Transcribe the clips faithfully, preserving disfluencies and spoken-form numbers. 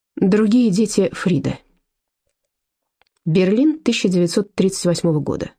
Другие дети Фриды. Берлин тысяча девятьсот тридцать восьмого года.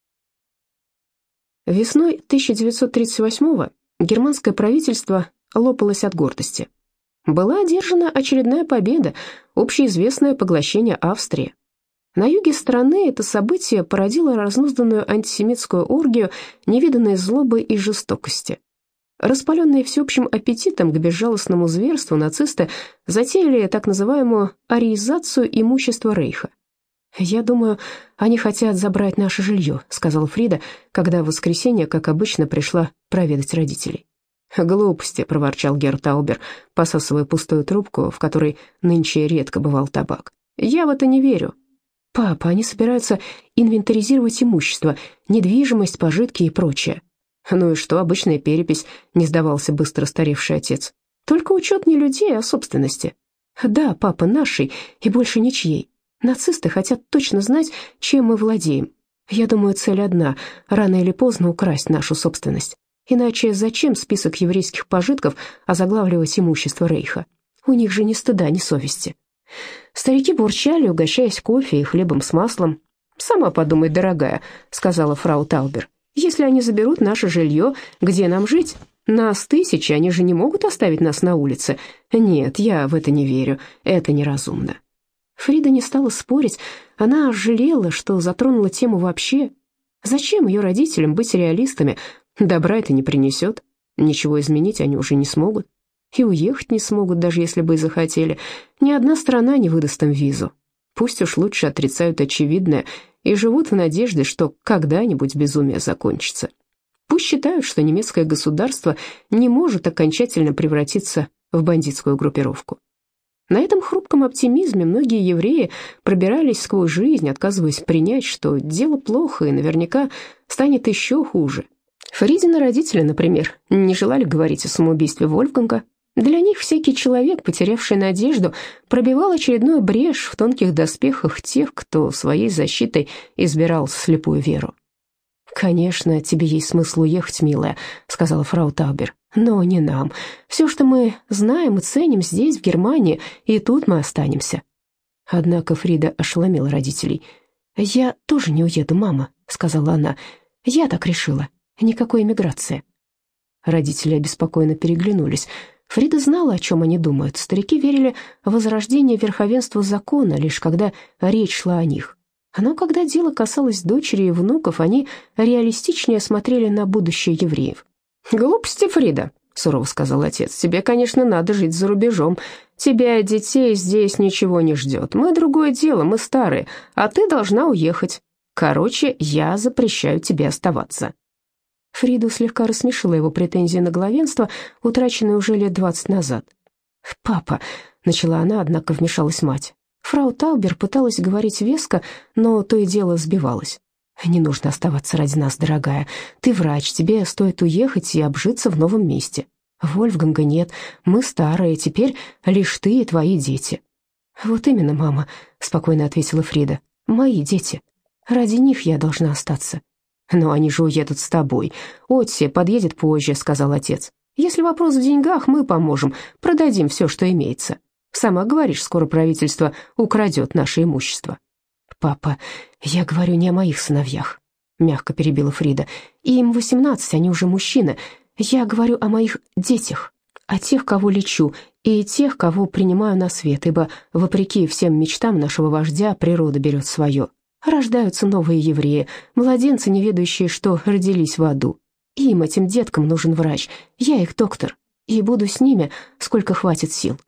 Весной тысяча девятьсот тридцать восьмого германское правительство лопалось от гордости. Была одержана очередная победа, общеизвестное поглощение Австрии. На юге страны это событие породило разнузданную антисемитскую оргию невиданной злобы и жестокости. Распаленные всеобщим аппетитом к безжалостному зверству, нацисты затеяли так называемую ариизацию имущества Рейха. «Я думаю, они хотят забрать наше жилье», — сказала Фрида, когда в воскресенье, как обычно, пришла проведать родителей. «Глупости», — проворчал Герр Таубер, посасывая пустую трубку, в которой нынче редко бывал табак. «Я в это не верю». «Папа, они собираются инвентаризировать имущество, недвижимость, пожитки и прочее». «Ну и что, обычная перепись», — не сдавался быстро старевший отец. «Только учет не людей, а собственности». «Да, папа, нашей и больше ничьей. Нацисты хотят точно знать, чем мы владеем. Я думаю, цель одна — рано или поздно украсть нашу собственность. Иначе зачем список еврейских пожитков озаглавливать имущество Рейха? У них же ни стыда, ни совести». Старики бурчали, угощаясь кофе и хлебом с маслом. «Сама подумай, дорогая», — сказала фрау Таубер. «Если они заберут наше жилье, где нам жить? Нас тысячи, они же не могут оставить нас на улице. Нет, я в это не верю, это неразумно». Фрида не стала спорить, она жалела, что затронула тему вообще. Зачем ее родителям быть реалистами? Добра это не принесет, ничего изменить они уже не смогут. И уехать не смогут, даже если бы и захотели. Ни одна страна не выдаст им визу. Пусть уж лучше отрицают очевидное и живут в надежде, что когда-нибудь безумие закончится. Пусть считают, что немецкое государство не может окончательно превратиться в бандитскую группировку. На этом хрупком оптимизме многие евреи пробирались сквозь жизнь, отказываясь принять, что дело плохо и наверняка станет еще хуже. Фридины родители, например, не желали говорить о самоубийстве Вольфганга. Для них всякий человек, потерявший надежду, пробивал очередную брешь в тонких доспехах тех, кто своей защитой избирал слепую веру. «Конечно, тебе есть смысл уехать, милая», — сказала фрау Таубер, — «но не нам. Все, что мы знаем и ценим здесь, в Германии, и тут мы останемся». Однако Фрида ошеломила родителей. «Я тоже не уеду, мама», — сказала она. «Я так решила. Никакой эмиграции». Родители обеспокоенно переглянулись. Фрида знала, о чем они думают. Старики верили в возрождение верховенства закона, лишь когда речь шла о них. Но когда дело касалось дочери и внуков, они реалистичнее смотрели на будущее евреев. «Глупости, Фрида», — сурово сказал отец. «Тебе, конечно, надо жить за рубежом. Тебя и детей здесь ничего не ждет. Мы другое дело, мы старые, а ты должна уехать. Короче, я запрещаю тебе оставаться». Фриду слегка рассмешила его претензии на главенство, утраченные уже лет двадцать назад. «Папа», — начала она, однако вмешалась мать. Фрау Таубер пыталась говорить веско, но то и дело сбивалась. «Не нужно оставаться ради нас, дорогая. Ты врач, тебе стоит уехать и обжиться в новом месте. Вольфганга нет, мы старые, теперь лишь ты и твои дети». «Вот именно, мама», — спокойно ответила Фрида. «Мои дети. Ради них я должна остаться». «Но они же уедут с тобой. Отси подъедет позже», — сказал отец. «Если вопрос в деньгах, мы поможем, продадим все, что имеется. Сама говоришь, скоро правительство украдет наше имущество». «Папа, я говорю не о моих сыновьях», — мягко перебила Фрида. «Им восемнадцать, они уже мужчины. Я говорю о моих детях, о тех, кого лечу, и тех, кого принимаю на свет, ибо, вопреки всем мечтам нашего вождя, природа берет свое. Рождаются новые евреи, младенцы, не ведающие, что родились в аду. Им, этим деткам, нужен врач. Я их доктор, и буду с ними, сколько хватит сил».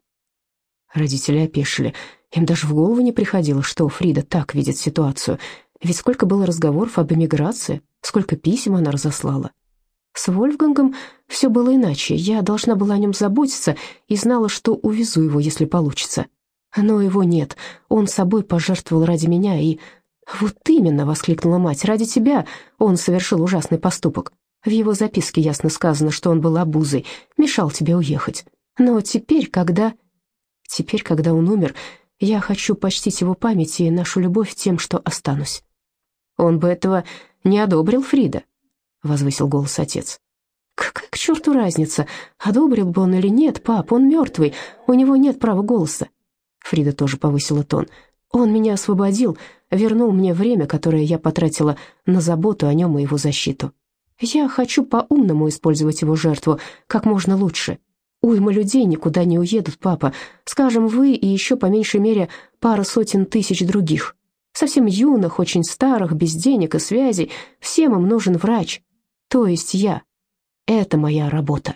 Родители опешили. Им даже в голову не приходило, что Фрида так видит ситуацию. Ведь сколько было разговоров об эмиграции, сколько писем она разослала. С Вольфгангом все было иначе. Я должна была о нем заботиться и знала, что увезу его, если получится. Но его нет. Он собой пожертвовал ради меня и... «Вот именно», — воскликнула мать, — «ради тебя он совершил ужасный поступок. В его записке ясно сказано, что он был обузой, мешал тебе уехать. Но теперь, когда... Теперь, когда он умер, я хочу почтить его память и нашу любовь тем, что останусь». «Он бы этого не одобрил, Фрида», — возвысил голос отец. «Какая к черту разница, одобрил бы он или нет, пап, он мертвый, у него нет права голоса». Фрида тоже повысила тон. «Он меня освободил, вернул мне время, которое я потратила на заботу о нем и его защиту. Я хочу по-умному использовать его жертву как можно лучше. Уйма людей никуда не уедут, папа. Скажем, вы и еще по меньшей мере пара сотен тысяч других. Совсем юных, очень старых, без денег и связей. Всем им нужен врач. То есть я. Это моя работа».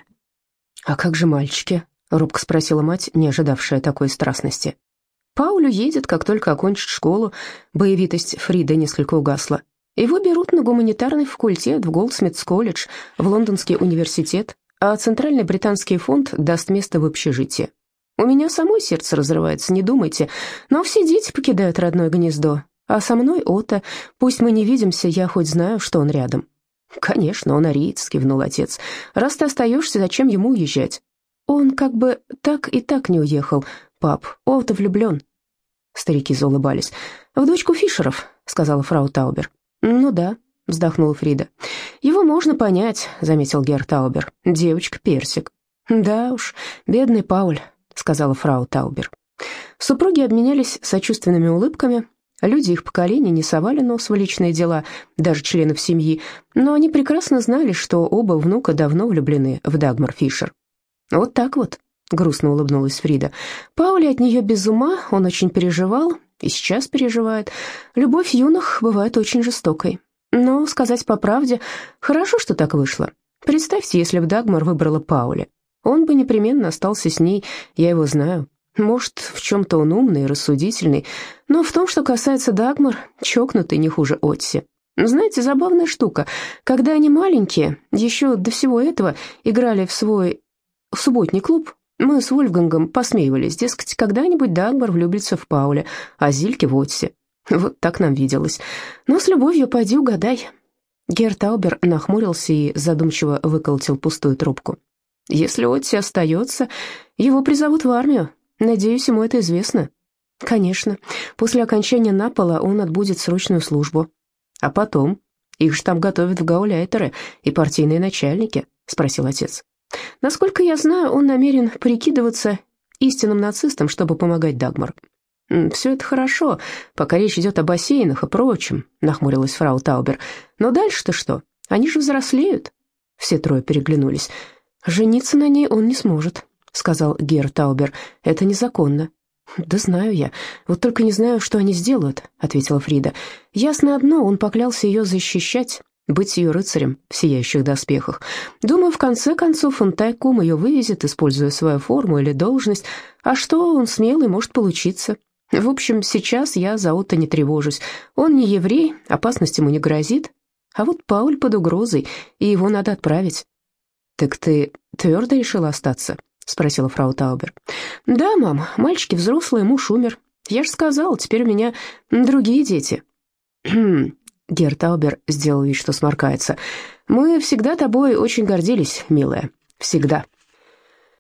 «А как же мальчики?» — робко спросила мать, не ожидавшая такой страстности. «Пауль уедет, как только окончит школу». Боевитость Фриды несколько угасла. «Его берут на гуманитарный факультет в Голдсмитс-колледж, в Лондонский университет, а Центральный британский фонд даст место в общежитии. У меня самой сердце разрывается, не думайте, но все дети покидают родное гнездо, а со мной Отто. Пусть мы не видимся, я хоть знаю, что он рядом». «Конечно, он ариец», — кивнул отец. «Раз ты остаешься, зачем ему уезжать?» «Он как бы так и так не уехал, пап. Отто влюблен». Старики заулыбались. «В дочку Фишеров», — сказала фрау Таубер. «Ну да», — вздохнула Фрида. «Его можно понять», — заметил Герр Таубер. «Девочка-персик». «Да уж, бедный Пауль», — сказала фрау Таубер. Супруги обменялись сочувственными улыбками. Люди их поколения не совали нос в личные дела, даже членов семьи, но они прекрасно знали, что оба внука давно влюблены в Дагмар Фишер. «Вот так вот», — грустно улыбнулась Фрида. «Паули от нее без ума, он очень переживал и сейчас переживает. Любовь юных бывает очень жестокой. Но, сказать по правде, хорошо, что так вышло. Представьте, если бы Дагмар выбрала Паули. Он бы непременно остался с ней, я его знаю. Может, в чем-то он умный и рассудительный, но в том, что касается Дагмар, чокнутый не хуже Отси. Знаете, забавная штука. Когда они маленькие, еще до всего этого, играли в свой в субботний клуб, мы с Вольфгангом посмеивались, дескать, когда-нибудь Дагмар влюбится в Пауля, а Зильке в Отси. Вот так нам виделось. Но с любовью поди угадай». Герр Таубер нахмурился и задумчиво выколотил пустую трубку. «Если Отси остается, его призовут в армию. Надеюсь, ему это известно». «Конечно. После окончания Напола он отбудет срочную службу». «А потом? Их же там готовят в гауляйтеры и партийные начальники», — спросил отец. «Насколько я знаю, он намерен прикидываться истинным нацистом, чтобы помогать Дагмар». «Все это хорошо, пока речь идет о бассейнах и прочем», — нахмурилась фрау Таубер. «Но дальше-то что? Они же взрослеют». Все трое переглянулись. «Жениться на ней он не сможет», — сказал Герр Таубер. «Это незаконно». «Да знаю я. Вот только не знаю, что они сделают», — ответила Фрида. «Ясно одно, он поклялся ее защищать, быть ее рыцарем в сияющих доспехах. Думаю, в конце концов он тайком ее вывезет, используя свою форму или должность. А что, он смелый, может получиться. В общем, сейчас я за Отто не тревожусь. Он не еврей, опасность ему не грозит. А вот Пауль под угрозой, и его надо отправить». «Так ты твердо решила остаться?» — спросила фрау Таубер. «Да, мам, мальчики взрослые, муж умер. Я же сказала, теперь у меня другие дети». Герр Таубер сделал вид, что сморкается. «Мы всегда тобой очень гордились, милая. Всегда».